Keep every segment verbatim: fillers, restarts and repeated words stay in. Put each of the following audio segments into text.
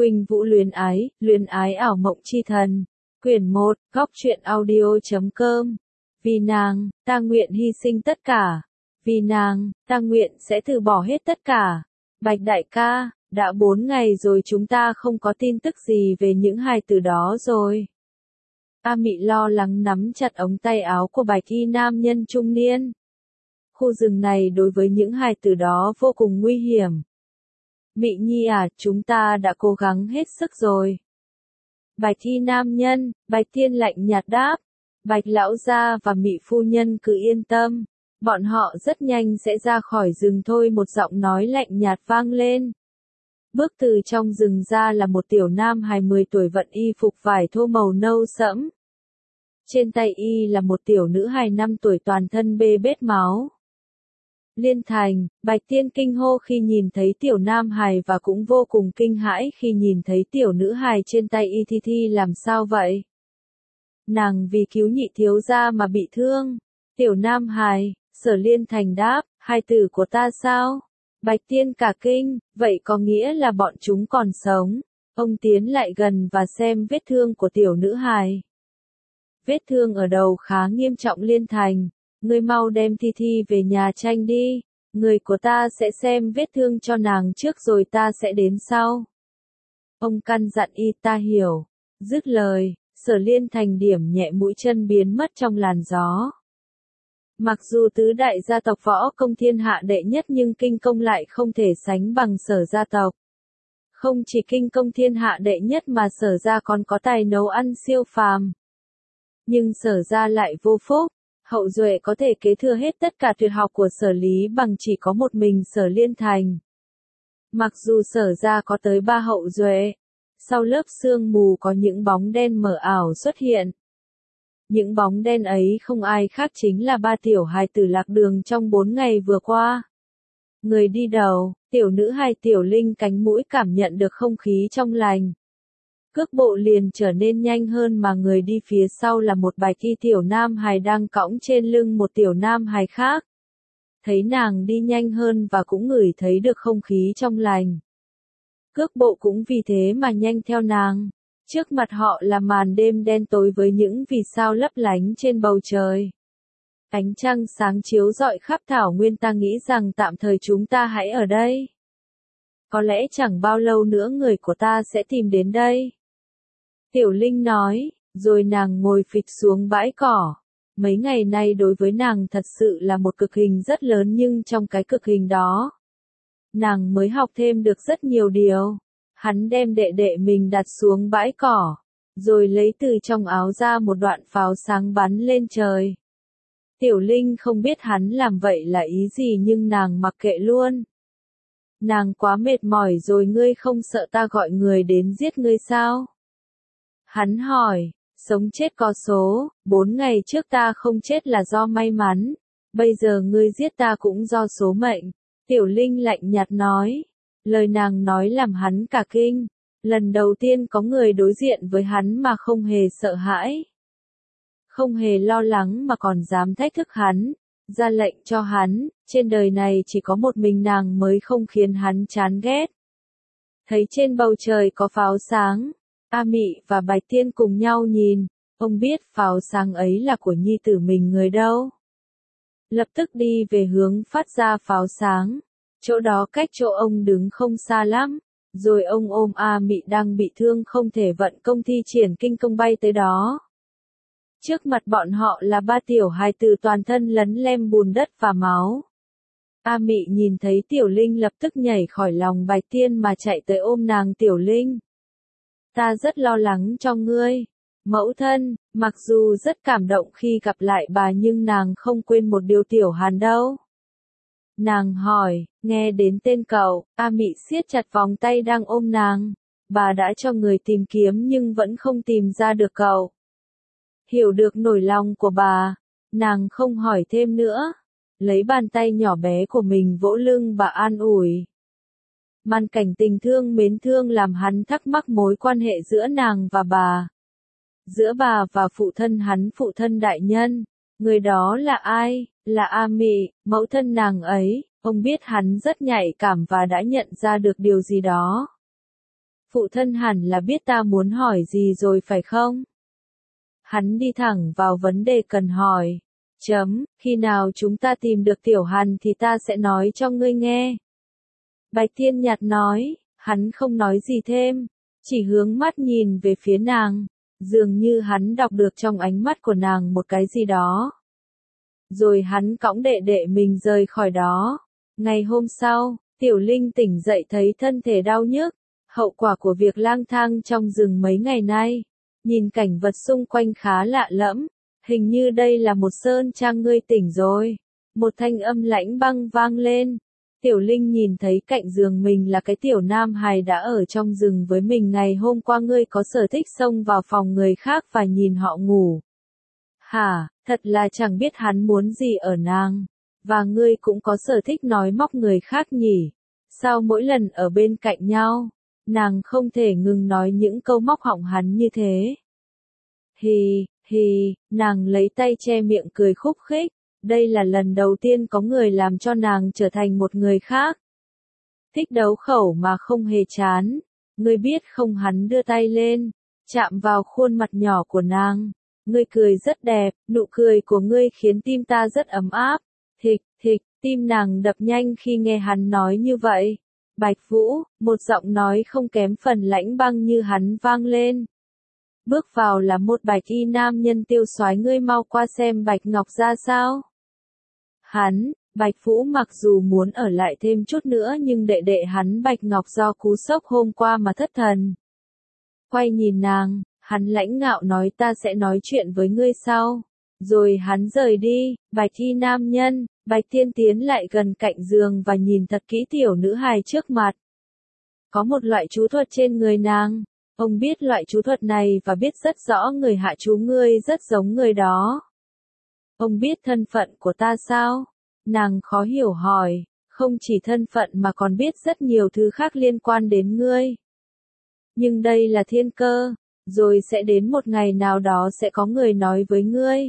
Khuynh Vũ luyến ái, luyến ái ảo mộng chi thần. Quyển một, góc truyện audio chấm com. Vì nàng, ta nguyện hy sinh tất cả. Vì nàng, ta nguyện sẽ từ bỏ hết tất cả. Bạch đại ca, đã bốn ngày rồi chúng ta không có tin tức gì về những hài tử đó rồi. A Mị lo lắng nắm chặt ống tay áo của bạch y nam nhân trung niên. Khu rừng này đối với những hài tử đó vô cùng nguy hiểm. Mị Nhi à, chúng ta đã cố gắng hết sức rồi. Bạch y nam nhân, Bạch Tiên lạnh nhạt đáp. Bạch lão gia và Mị phu nhân cứ yên tâm. Bọn họ rất nhanh sẽ ra khỏi rừng thôi, một giọng nói lạnh nhạt vang lên. Bước từ trong rừng ra là một tiểu nam hài mười tuổi vận y phục vải thô màu nâu sẫm. Trên tay y là một tiểu nữ hài năm tuổi toàn thân bê bết máu. Liên Thành, Bạch Tiên kinh hô khi nhìn thấy tiểu nam hài và cũng vô cùng kinh hãi khi nhìn thấy tiểu nữ hài trên tay y. Thi Thi làm sao vậy? Nàng vì cứu nhị thiếu gia mà bị thương. Tiểu nam hài, Sở Liên Thành đáp, hài tử của ta sao? Bạch Tiên cả kinh, vậy có nghĩa là bọn chúng còn sống. Ông tiến lại gần và xem vết thương của tiểu nữ hài. Vết thương ở đầu khá nghiêm trọng. Liên Thành, ngươi mau đem Thi Thi về nhà tranh đi. Người của ta sẽ xem vết thương cho nàng trước rồi ta sẽ đến sau. Ông căn dặn y. Ta hiểu. Dứt lời, Sở Liên Thành điểm nhẹ mũi chân biến mất trong làn gió. Mặc dù tứ đại gia tộc võ công thiên hạ đệ nhất nhưng kinh công lại không thể sánh bằng Sở gia tộc. Không chỉ kinh công thiên hạ đệ nhất mà Sở gia còn có tài nấu ăn siêu phàm. Nhưng Sở gia lại vô phúc, hậu duệ có thể kế thừa hết tất cả tuyệt học của Sở Lý Bằng chỉ có một mình Sở Liên Thành. Mặc dù Sở gia có tới ba hậu duệ, sau lớp sương mù có những bóng đen mờ ảo xuất hiện. Những bóng đen ấy không ai khác chính là ba tiểu hài tử lạc đường trong bốn ngày vừa qua. Người đi đầu, tiểu nữ hài Tiểu Linh cánh mũi cảm nhận được không khí trong lành. Cước bộ liền trở nên nhanh hơn mà người đi phía sau là một bạch y tiểu nam hài đang cõng trên lưng một tiểu nam hài khác. Thấy nàng đi nhanh hơn và cũng ngửi thấy được không khí trong lành. Cước bộ cũng vì thế mà nhanh theo nàng. Trước mặt họ là màn đêm đen tối với những vì sao lấp lánh trên bầu trời. Ánh trăng sáng chiếu rọi khắp thảo nguyên. Ta nghĩ rằng tạm thời chúng ta hãy ở đây. Có lẽ chẳng bao lâu nữa người của ta sẽ tìm đến đây. Tiểu Linh nói, rồi nàng ngồi phịch xuống bãi cỏ. Mấy ngày nay đối với nàng thật sự là một cực hình rất lớn nhưng trong cái cực hình đó, nàng mới học thêm được rất nhiều điều. Hắn đem đệ đệ mình đặt xuống bãi cỏ, rồi lấy từ trong áo ra một đoạn pháo sáng bắn lên trời. Tiểu Linh không biết hắn làm vậy là ý gì nhưng nàng mặc kệ luôn. Nàng quá mệt mỏi rồi, ngươi không sợ ta gọi người đến giết ngươi sao? Hắn hỏi, sống chết có số, bốn ngày trước ta không chết là do may mắn, bây giờ ngươi giết ta cũng do số mệnh. Tiểu Linh lạnh nhạt nói. Lời nàng nói làm hắn cả kinh. Lần đầu tiên có người đối diện với hắn mà không hề sợ hãi. Không hề lo lắng mà còn dám thách thức hắn. Ra lệnh cho hắn, trên đời này chỉ có một mình nàng mới không khiến hắn chán ghét. Thấy trên bầu trời có pháo sáng, A Mị và Bạch Tiên cùng nhau nhìn. Ông biết pháo sáng ấy là của nhi tử mình người đâu. Lập tức đi về hướng phát ra pháo sáng. Chỗ đó cách chỗ ông đứng không xa lắm, rồi ông ôm A Mị đang bị thương không thể vận công thi triển kinh công bay tới đó. Trước mặt bọn họ là ba tiểu hài tử toàn thân lấn lem bùn đất và máu. A Mị nhìn thấy Tiểu Linh lập tức nhảy khỏi lòng Bạch Tiên mà chạy tới ôm nàng. Tiểu Linh, ta rất lo lắng cho ngươi. Mẫu thân, mặc dù rất cảm động khi gặp lại bà nhưng nàng không quên một điều Tiểu Hàn đâu. Nàng hỏi, nghe đến tên cậu, A Mị siết chặt vòng tay đang ôm nàng. Bà đã cho người tìm kiếm nhưng vẫn không tìm ra được cậu. Hiểu được nỗi lòng của bà, nàng không hỏi thêm nữa. Lấy bàn tay nhỏ bé của mình vỗ lưng bà an ủi. Màn cảnh tình thương mến thương làm hắn thắc mắc mối quan hệ giữa nàng và bà. Giữa bà và phụ thân hắn, phụ thân đại nhân. Người đó là ai? Là A Mị, mẫu thân nàng ấy. Ông biết hắn rất nhạy cảm và đã nhận ra được điều gì đó. Phụ thân hẳn là biết ta muốn hỏi gì rồi phải không? Hắn đi thẳng vào vấn đề cần hỏi. Chấm, khi nào chúng ta tìm được Tiểu Hàn thì ta sẽ nói cho ngươi nghe. Bạch Thiên Nhạt nói, hắn không nói gì thêm, chỉ hướng mắt nhìn về phía nàng, dường như hắn đọc được trong ánh mắt của nàng một cái gì đó. Rồi hắn cõng đệ đệ mình rời khỏi đó. Ngày hôm sau, Tiểu Linh tỉnh dậy thấy thân thể đau nhức, hậu quả của việc lang thang trong rừng mấy ngày nay. Nhìn cảnh vật xung quanh khá lạ lẫm, hình như đây là một sơn trang. Ngươi tỉnh rồi. Một thanh âm lãnh băng vang lên. Tiểu Linh nhìn thấy cạnh giường mình là cái tiểu nam hài đã ở trong rừng với mình ngày hôm qua. Ngươi có sở thích xông vào phòng người khác và nhìn họ ngủ. Hả, thật là chẳng biết hắn muốn gì ở nàng. Và ngươi cũng có sở thích nói móc người khác nhỉ? Sao mỗi lần ở bên cạnh nhau, nàng không thể ngừng nói những câu móc họng hắn như thế? Hì, hì, nàng lấy tay che miệng cười khúc khích. Đây là lần đầu tiên có người làm cho nàng trở thành một người khác. Thích đấu khẩu mà không hề chán. Ngươi biết không? Hắn đưa tay lên, chạm vào khuôn mặt nhỏ của nàng. Ngươi cười rất đẹp, nụ cười của ngươi khiến tim ta rất ấm áp. Thịch, thịch, tim nàng đập nhanh khi nghe hắn nói như vậy. Bạch Vũ, một giọng nói không kém phần lãnh băng như hắn vang lên. Bước vào là một bạch y nam nhân tiêu soái. Ngươi mau qua xem Bạch Ngọc ra sao. Hắn, Bạch Vũ mặc dù muốn ở lại thêm chút nữa nhưng đệ đệ hắn Bạch Ngọc do cú sốc hôm qua mà thất thần. Quay nhìn nàng, hắn lãnh ngạo nói ta sẽ nói chuyện với ngươi sau. Rồi hắn rời đi. Bạch y nam nhân, Bạch Thiên tiến lại gần cạnh giường và nhìn thật kỹ tiểu nữ hài trước mặt. Có một loại chú thuật trên người nàng. Ông biết loại chú thuật này và biết rất rõ người hạ chú ngươi rất giống người đó. Ông biết thân phận của ta sao? Nàng khó hiểu hỏi. Không chỉ thân phận mà còn biết rất nhiều thứ khác liên quan đến ngươi. Nhưng đây là thiên cơ, rồi sẽ đến một ngày nào đó sẽ có người nói với ngươi.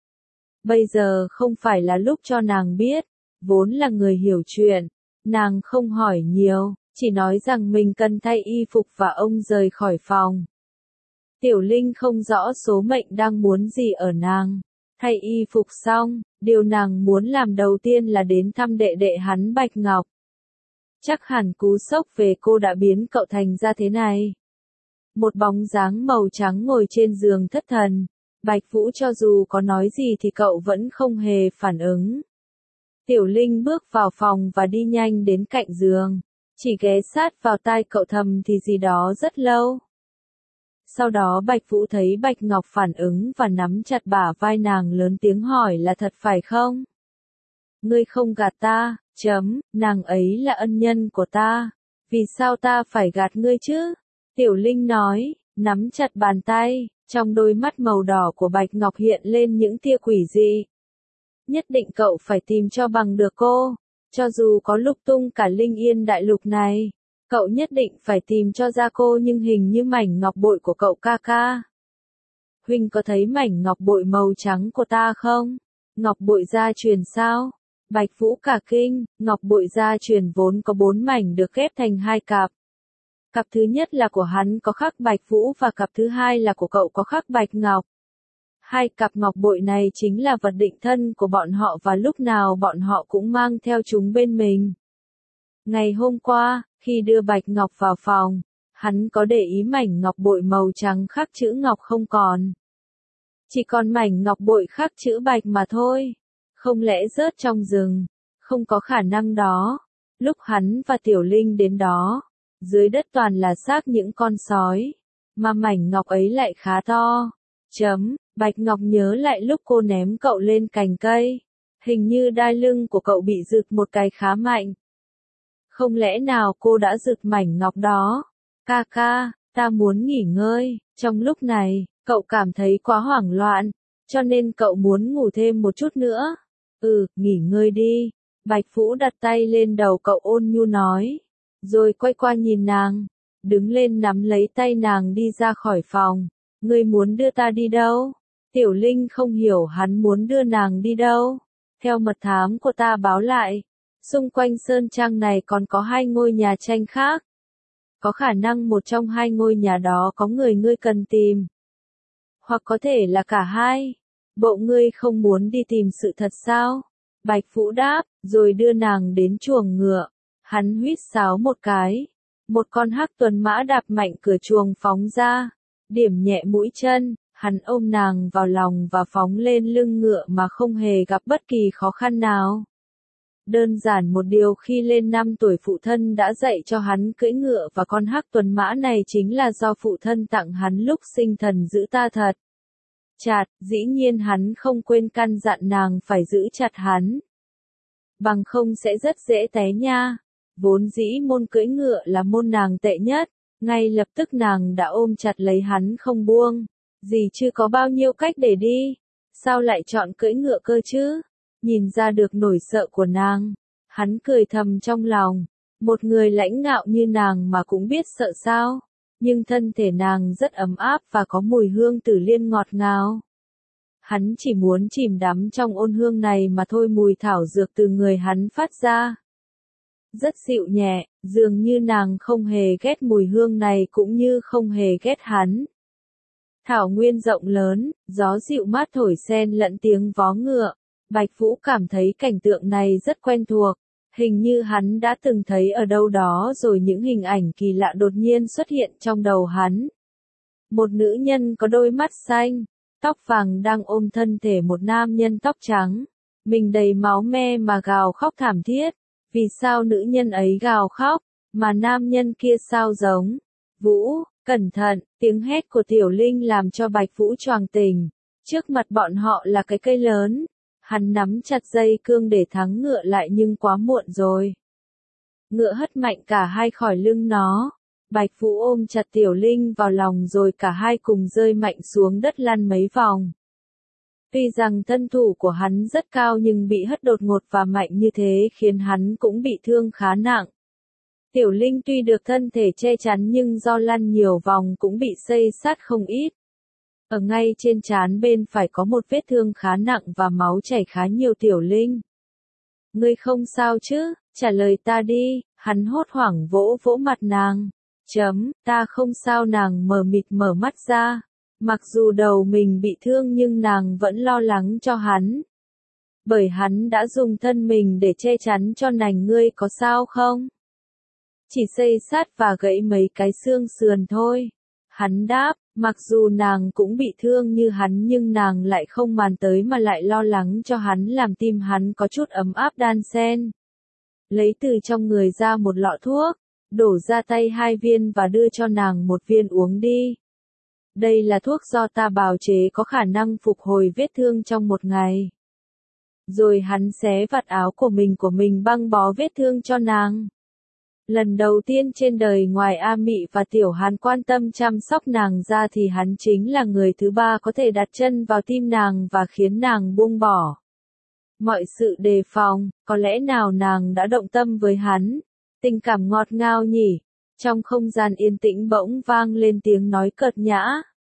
Bây giờ không phải là lúc cho nàng biết, vốn là người hiểu chuyện. Nàng không hỏi nhiều, chỉ nói rằng mình cần thay y phục và ông rời khỏi phòng. Tiểu Linh không rõ số mệnh đang muốn gì ở nàng. Thay y phục xong, điều nàng muốn làm đầu tiên là đến thăm đệ đệ hắn Bạch Ngọc. Chắc hẳn cú sốc về cô đã biến cậu thành ra thế này. Một bóng dáng màu trắng ngồi trên giường thất thần. Bạch Vũ cho dù có nói gì thì cậu vẫn không hề phản ứng. Tiểu Linh bước vào phòng và đi nhanh đến cạnh giường. Chỉ ghé sát vào tai cậu thầm thì gì đó rất lâu. Sau đó Bạch Vũ thấy Bạch Ngọc phản ứng và nắm chặt bả vai nàng lớn tiếng hỏi là thật phải không? Ngươi không gạt ta, chấm, nàng ấy là ân nhân của ta. Vì sao ta phải gạt ngươi chứ? Tiểu Linh nói, nắm chặt bàn tay, trong đôi mắt màu đỏ của Bạch Ngọc hiện lên những tia quỷ dị. Nhất định cậu phải tìm cho bằng được cô, cho dù có lục tung cả Linh Yên đại lục này. Cậu nhất định phải tìm cho ra cô nhưng hình như mảnh ngọc bội của cậu ca ca. Huynh có thấy mảnh ngọc bội màu trắng của ta không? Ngọc bội gia truyền sao? Bạch Vũ cả kinh, ngọc bội gia truyền vốn có bốn mảnh được ghép thành hai cặp. Cặp thứ nhất là của hắn có khắc Bạch Vũ và cặp thứ hai là của cậu có khắc Bạch Ngọc. Hai cặp ngọc bội này chính là vật định thân của bọn họ và lúc nào bọn họ cũng mang theo chúng bên mình. Ngày hôm qua, khi đưa Bạch Ngọc vào phòng, hắn có để ý mảnh ngọc bội màu trắng khắc chữ Ngọc không còn. Chỉ còn mảnh ngọc bội khắc chữ Bạch mà thôi. Không lẽ rớt trong rừng? Không có khả năng đó. Lúc hắn và Tiểu Linh đến đó, dưới đất toàn là xác những con sói. Mà mảnh ngọc ấy lại khá to. Chấm, Bạch Ngọc nhớ lại lúc cô ném cậu lên cành cây. Hình như đai lưng của cậu bị rực một cái khá mạnh. Không lẽ nào cô đã rực mảnh ngọc đó? Ca ca, ta muốn nghỉ ngơi. Trong lúc này, cậu cảm thấy quá hoảng loạn, cho nên cậu muốn ngủ thêm một chút nữa. Ừ, nghỉ ngơi đi. Bạch Vũ đặt tay lên đầu cậu ôn nhu nói. Rồi quay qua nhìn nàng. Đứng lên nắm lấy tay nàng đi ra khỏi phòng. Ngươi muốn đưa ta đi đâu? Tiểu Linh không hiểu hắn muốn đưa nàng đi đâu. Theo mật thám của ta báo lại, xung quanh sơn trang này còn có hai ngôi nhà tranh khác. Có khả năng một trong hai ngôi nhà đó có người ngươi cần tìm. Hoặc có thể là cả hai. Bộ ngươi không muốn đi tìm sự thật sao? Bạch Vũ đáp, rồi đưa nàng đến chuồng ngựa. Hắn huýt sáo một cái. Một con hắc tuần mã đạp mạnh cửa chuồng phóng ra. Điểm nhẹ mũi chân, hắn ôm nàng vào lòng và phóng lên lưng ngựa mà không hề gặp bất kỳ khó khăn nào. Đơn giản một điều khi lên năm tuổi phụ thân đã dạy cho hắn cưỡi ngựa và con hắc tuần mã này chính là do phụ thân tặng hắn lúc sinh thần giữ ta thật chặt, dĩ nhiên hắn không quên căn dặn nàng phải giữ chặt hắn. Bằng không sẽ rất dễ té nha. Vốn dĩ môn cưỡi ngựa là môn nàng tệ nhất, ngay lập tức nàng đã ôm chặt lấy hắn không buông. Dì chưa có bao nhiêu cách để đi, sao lại chọn cưỡi ngựa cơ chứ? Nhìn ra được nỗi sợ của nàng, hắn cười thầm trong lòng, một người lãnh ngạo như nàng mà cũng biết sợ sao, nhưng thân thể nàng rất ấm áp và có mùi hương tử liên ngọt ngào. Hắn chỉ muốn chìm đắm trong ôn hương này mà thôi. Mùi thảo dược từ người hắn phát ra rất dịu nhẹ, dường như nàng không hề ghét mùi hương này cũng như không hề ghét hắn. Thảo nguyên rộng lớn, gió dịu mát thổi xen lẫn tiếng vó ngựa. Bạch Vũ cảm thấy cảnh tượng này rất quen thuộc, hình như hắn đã từng thấy ở đâu đó rồi. Những hình ảnh kỳ lạ đột nhiên xuất hiện trong đầu hắn. Một nữ nhân có đôi mắt xanh, tóc vàng đang ôm thân thể một nam nhân tóc trắng, mình đầy máu me mà gào khóc thảm thiết. Vì sao nữ nhân ấy gào khóc, mà nam nhân kia sao giống? Vũ, cẩn thận, tiếng hét của Tiểu Linh làm cho Bạch Vũ choàng tỉnh. Trước mặt bọn họ là cái cây lớn. Hắn nắm chặt dây cương để thắng ngựa lại nhưng quá muộn rồi. Ngựa hất mạnh cả hai khỏi lưng nó. Bạch Vũ ôm chặt Tiểu Linh vào lòng rồi cả hai cùng rơi mạnh xuống đất lăn mấy vòng. Tuy rằng thân thủ của hắn rất cao nhưng bị hất đột ngột và mạnh như thế khiến hắn cũng bị thương khá nặng. Tiểu Linh tuy được thân thể che chắn nhưng do lăn nhiều vòng cũng bị xây sát không ít. Ở ngay trên trán bên phải có một vết thương khá nặng và máu chảy khá nhiều. Tiểu Linh, ngươi không sao chứ, trả lời ta đi. Hắn hốt hoảng vỗ vỗ mặt nàng. Chấm, ta không sao. Nàng mờ mịt mở mắt ra. Mặc dù đầu mình bị thương nhưng nàng vẫn lo lắng cho hắn. Bởi hắn đã dùng thân mình để che chắn cho nàng. Ngươi có sao không? Chỉ xây sát và gãy mấy cái xương sườn thôi. Hắn đáp, mặc dù nàng cũng bị thương như hắn nhưng nàng lại không màn tới mà lại lo lắng cho hắn, làm tim hắn có chút ấm áp đan xen. Lấy từ trong người ra một lọ thuốc, đổ ra tay hai viên và đưa cho nàng một viên uống đi. Đây là thuốc do ta bào chế có khả năng phục hồi vết thương trong một ngày. Rồi hắn xé vạt áo của mình của mình băng bó vết thương cho nàng. Lần đầu tiên trên đời ngoài A Mị và Tiểu Hàn quan tâm chăm sóc nàng ra thì hắn chính là người thứ ba có thể đặt chân vào tim nàng và khiến nàng buông bỏ mọi sự đề phòng. Có lẽ nào nàng đã động tâm với hắn? Tình cảm ngọt ngào nhỉ? Trong không gian yên tĩnh bỗng vang lên tiếng nói cợt nhã.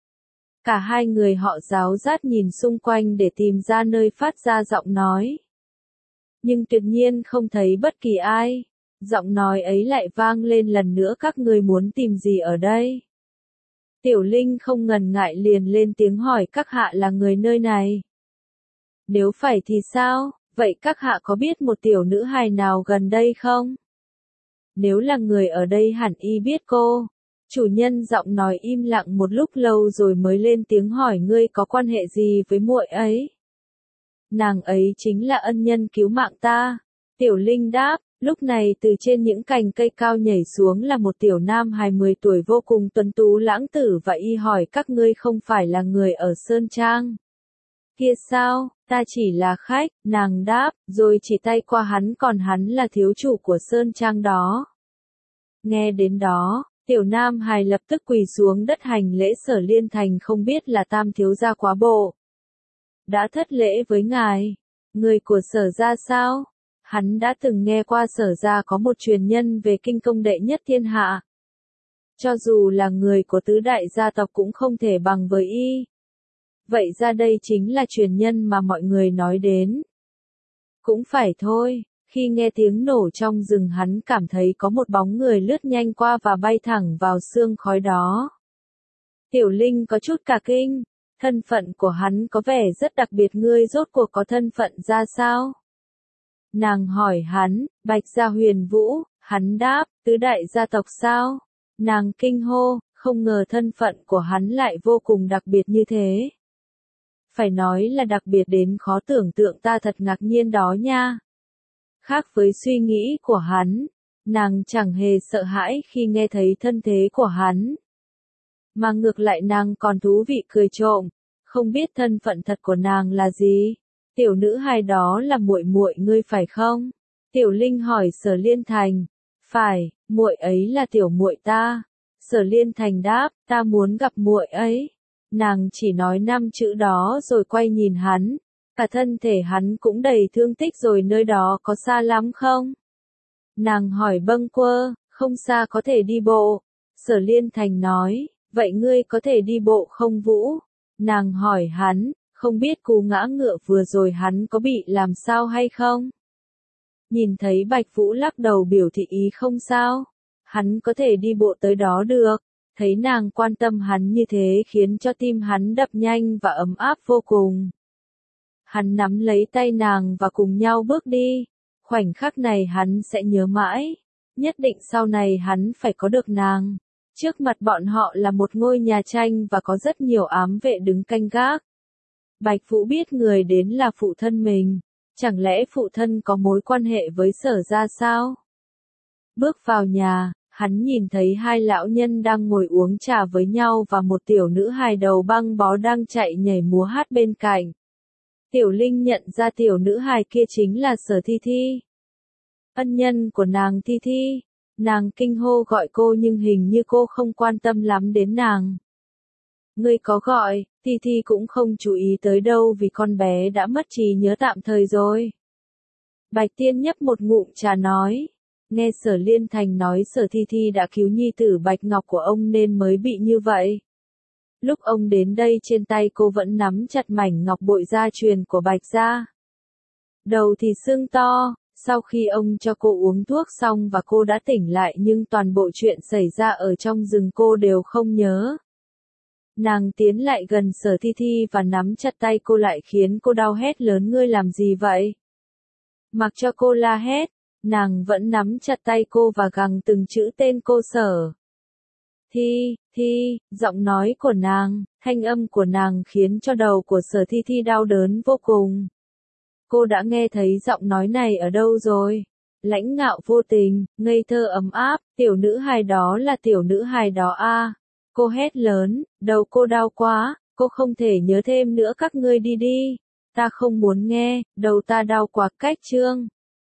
Cả hai người họ ráo rát nhìn xung quanh để tìm ra nơi phát ra giọng nói. Nhưng tuyệt nhiên không thấy bất kỳ ai. Giọng nói ấy lại vang lên lần nữa. Các ngươi muốn tìm gì ở đây? Tiểu Linh không ngần ngại liền lên tiếng hỏi các hạ là người nơi này. Nếu phải thì sao? Vậy các hạ có biết một tiểu nữ hài nào gần đây không? Nếu là người ở đây hẳn y biết cô. Chủ nhân giọng nói im lặng một lúc lâu rồi mới lên tiếng hỏi ngươi có quan hệ gì với muội ấy? Nàng ấy chính là ân nhân cứu mạng ta. Tiểu Linh đáp. Lúc này từ trên những cành cây cao nhảy xuống là một tiểu nam hài mười tuổi vô cùng tuấn tú lãng tử và y hỏi các ngươi không phải là người ở Sơn Trang kia sao? Ta chỉ là khách, nàng đáp, rồi chỉ tay qua hắn, còn hắn là thiếu chủ của Sơn Trang đó. Nghe đến đó, tiểu nam hài lập tức quỳ xuống đất hành lễ. Sở Liên Thành không biết là tam thiếu gia quá bộ. Đã thất lễ với ngài. Người của Sở gia sao? Hắn đã từng nghe qua Sở gia có một truyền nhân về kinh công đệ nhất thiên hạ. Cho dù là người của tứ đại gia tộc cũng không thể bằng với y. Vậy ra đây chính là truyền nhân mà mọi người nói đến. Cũng phải thôi, Khi nghe tiếng nổ trong rừng hắn cảm thấy có một bóng người lướt nhanh qua và bay thẳng vào sương khói đó. Tiểu Linh có chút cả kinh, thân phận của hắn có vẻ rất đặc biệt, ngươi rốt cuộc có thân phận ra sao? Nàng hỏi hắn, Bạch Gia Huyền Vũ, hắn đáp, tứ đại gia tộc sao? Nàng kinh hô, không ngờ thân phận của hắn lại vô cùng đặc biệt như thế. Phải nói là đặc biệt đến khó tưởng tượng, ta thật ngạc nhiên đó nha. Khác với suy nghĩ của hắn, nàng chẳng hề sợ hãi khi nghe thấy thân thế của hắn. Mà ngược lại nàng còn thú vị cười trộm, không biết thân phận thật của nàng là gì. Tiểu nữ hài đó là muội muội ngươi phải không? Tiểu Linh hỏi Sở Liên Thành. Phải, muội ấy là tiểu muội ta. Sở Liên Thành đáp, ta muốn gặp muội ấy. Nàng chỉ nói năm chữ đó rồi quay nhìn hắn. Cả thân thể hắn cũng đầy thương tích rồi, nơi đó có xa lắm không? Nàng hỏi Bâng Quơ, không xa, có thể đi bộ. Sở Liên Thành nói, vậy ngươi có thể đi bộ không Vũ? Nàng hỏi hắn, không biết cú ngã ngựa vừa rồi hắn có bị làm sao hay không? Nhìn thấy Bạch Vũ lắc đầu biểu thị ý không sao. Hắn có thể đi bộ tới đó được. Thấy nàng quan tâm hắn như thế khiến cho tim hắn đập nhanh và ấm áp vô cùng. Hắn nắm lấy tay nàng và cùng nhau bước đi. Khoảnh khắc này hắn sẽ nhớ mãi. Nhất định sau này hắn phải có được nàng. Trước mặt bọn họ là một ngôi nhà tranh và có rất nhiều ám vệ đứng canh gác. Bạch Vũ biết người đến là phụ thân mình. Chẳng lẽ phụ thân có mối quan hệ với Sở gia sao? Bước vào nhà, hắn nhìn thấy hai lão nhân đang ngồi uống trà với nhau và một tiểu nữ hài đầu băng bó đang chạy nhảy múa hát bên cạnh. Tiểu Linh nhận ra tiểu nữ hài kia chính là Sở Thi Thi. Ân nhân của nàng Thi Thi. Nàng kinh hô gọi cô nhưng hình như cô không quan tâm lắm đến nàng. Ngươi có gọi, Thi Thi cũng không chú ý tới đâu vì con bé đã mất trí nhớ tạm thời rồi. Bạch Tiên nhấp một ngụm trà nói. Nghe Sở Liên Thành nói Sở Thi Thi đã cứu nhi tử Bạch Ngọc của ông nên mới bị như vậy. Lúc ông đến đây trên tay cô vẫn nắm chặt mảnh ngọc bội gia truyền của Bạch gia. Đầu thì sưng to, sau khi ông cho cô uống thuốc xong và cô đã tỉnh lại nhưng toàn bộ chuyện xảy ra ở trong rừng cô đều không nhớ. Nàng tiến lại gần Sở Thi Thi và nắm chặt tay cô lại khiến cô đau hét lớn, ngươi làm gì vậy? Mặc cho cô la hét, nàng vẫn nắm chặt tay cô và gằn từng chữ tên cô Sở. Thi, Thi, giọng nói của nàng, thanh âm của nàng khiến cho đầu của Sở Thi Thi đau đớn vô cùng. Cô đã nghe thấy giọng nói này ở đâu rồi? Lãnh ngạo vô tình, ngây thơ ấm áp, tiểu nữ hài đó là tiểu nữ hài đó a. Cô hét lớn, đầu cô đau quá, cô không thể nhớ thêm nữa, các ngươi đi đi. Ta không muốn nghe, đầu ta đau quá. Cách chương